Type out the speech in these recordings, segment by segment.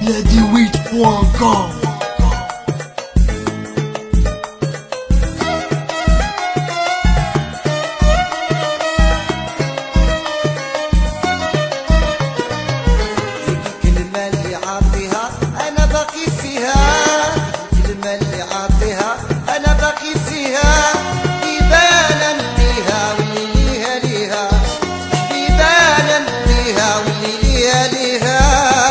Lady8.com. الكلمة اللي عاطيها أنا باقي فيها، الكلمة اللي عاطيها أنا باقي فيها، بيبان نديها واللي ليها ليها، بيبان نديها واللي ليها ليها.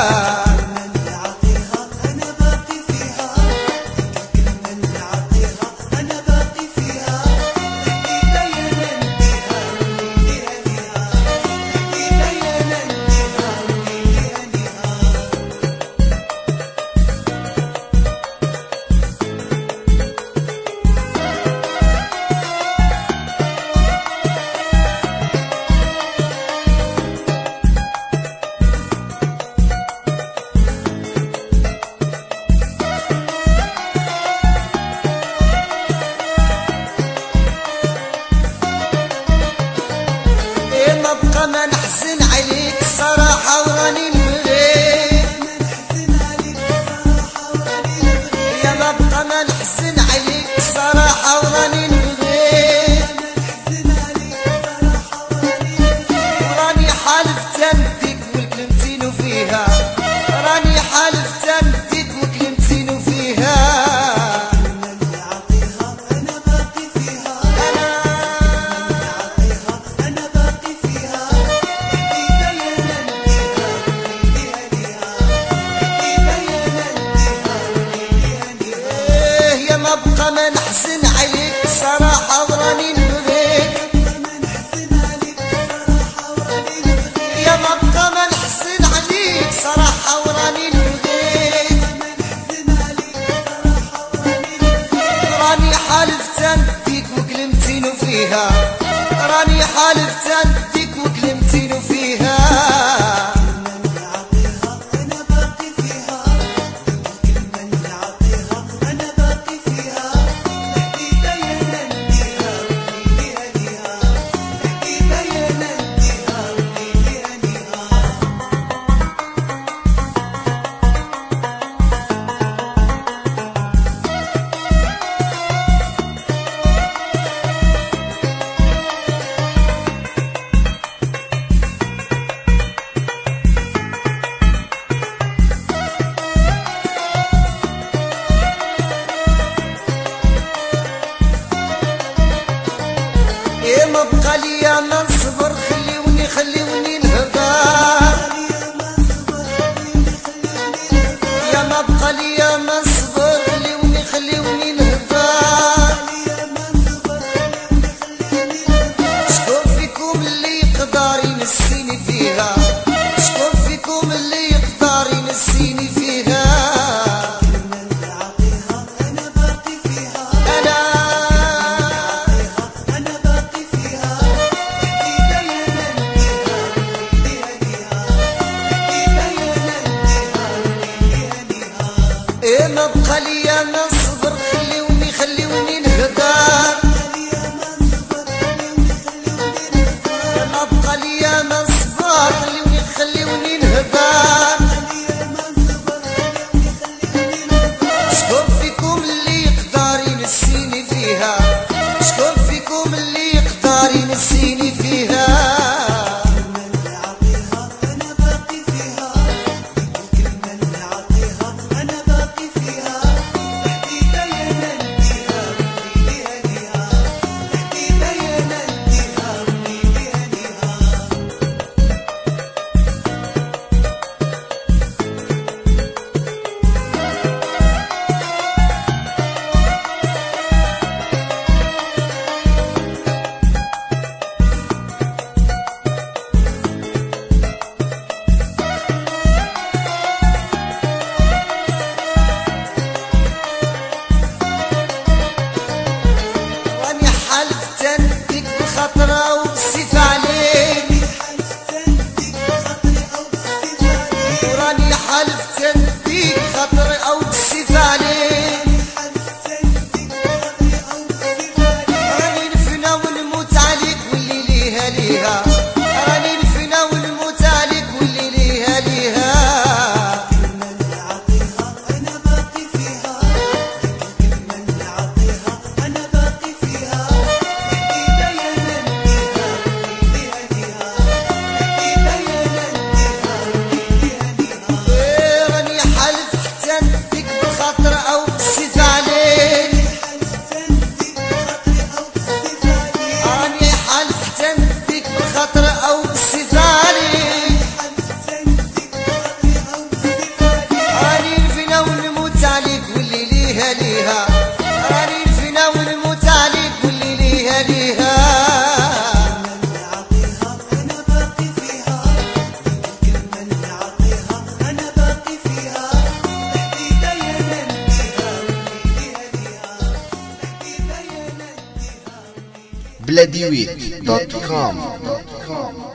ما بقى ما نحزن عليك صراحة وراني نبغيك، يا ما بقى ما نحزن عليك صراحة وراني نبغيك، وراني حالف نديك وكلمتين فيها، راني حالف نديك وكلمتين فيها. ما بقى ما نحزن عليك صراحة وراني نبغيك، يا ما بقى ما نحزن عليك صراحة وراني نبغيك، راني حالف نديك وكلمتين فيها، راني حالف نديك وكلمتين فيها. ما بقى ليا ما نصبر، خليوني نهضر، يا ما بقى ليا ما نصبر، خليوني نهضر. شكون فيكم اللي يقدر ينسيني فيها، شكون فيكم اللي يقدر ينسيني فيها. ما بقى ليا ما نصبر، خليوني نهضر، ما بقى ليا ما نصبر، خليوني نهضر. شكون فيكم اللي يقدر ينسيني فيها، شكون فيكم اللي يقدر ينسيني فيها. بلاديويت.com